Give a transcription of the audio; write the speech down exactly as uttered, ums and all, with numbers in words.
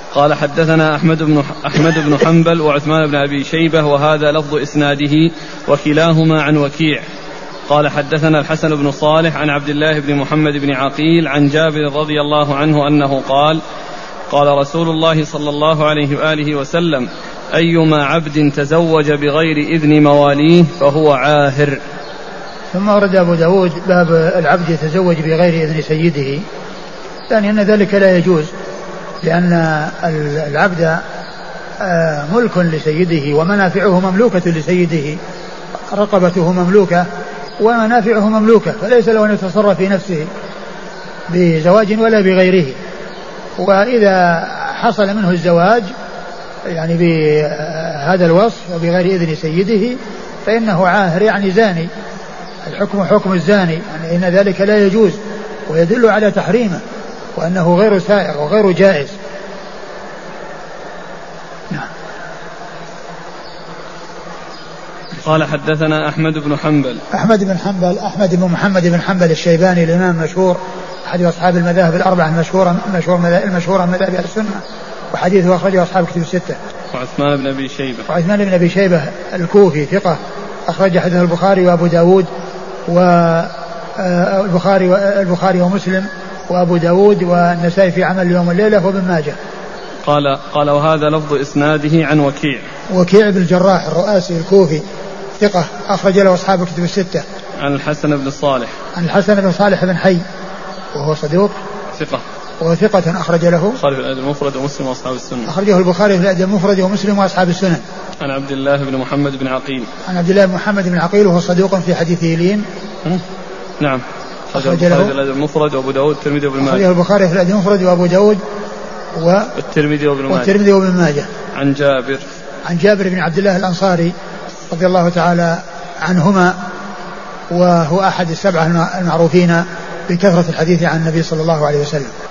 قال حدثنا أحمد بن أحمد بن حنبل وعثمان بن أبي شيبة وهذا لفظ إسناده وكلاهما عن وكيع. قال حدثنا الحسن بن صالح عن عبد الله بن محمد بن عقيل عن جابر رضي الله عنه أنه قال قال رسول الله صلى الله عليه وآله وسلم أيما عبد تزوج بغير إذن مواليه فهو عاهر. ثم ورد أبو داود باب العبد يتزوج بغير إذن سيده، يعني أن ذلك لا يجوز، لأن العبد ملك لسيده ومنافعه مملوكة لسيده، رقبته مملوكة ومنافعه مملوكة، فليس له أن يتصرف في نفسه بزواج ولا بغيره. وإذا حصل منه الزواج يعني بهذا الوصف وبغير إذن سيده فإنه عاهر، يعني زاني، الحكم حكم الزاني، يعني إن ذلك لا يجوز ويدل على تحريمه وأنه غير سائغ وغير جائز. نعم. قال حدثنا أحمد بن حنبل أحمد بن حنبل أحمد بن محمد بن حنبل الشيباني الإمام المشهور أحد أصحاب المذاهب الأربعة المشهورة المشهورة من مذاهب السنة، وحديثه أخرجه أصحاب كتب الستة. وعثمان بن أبي شيبة وعثمان بن أبي شيبة الكوفي ثقة أخرج حديثه البخاري وأبو داود والبخاري والبخاري ومسلم وأبو داود والنسائي في عمل اليوم والليلة وابن ماجه. قال قال وهذا لفظ إسناده عن وكيع وكيع بن الجراح الرؤاسي الكوفي ثقة أخرج له أصحاب كتب الستة. عن الحسن بن صالح عن الحسن بن صالح بن حي وهو صدوق ثقة وهو ثقة أخرج له البخاري في الأدب المفرد ومسلم وأصحاب السنة. أخرجه البخاري في الأدب المفرد ومسلم وأصحاب السنن. عن عبد الله بن محمد بن عقيل عن عبد الله بن محمد بن عقيل وهو صدوق في حديثه لين. نعم. أخرج له الأدب المفرد وأبو داود والترمذي وابن ماجه. أخرجه البخاري في الأدب المفرد وأبو داود والترمذي وابن ماجه. والترمذي وابن ماجه. عن جابر عن جابر بن عبد الله الأنصاري رضي الله تعالى عنهما، وهو أحد السبعة المعروفين بكثرة الحديث عن النبي صلى الله عليه وسلم.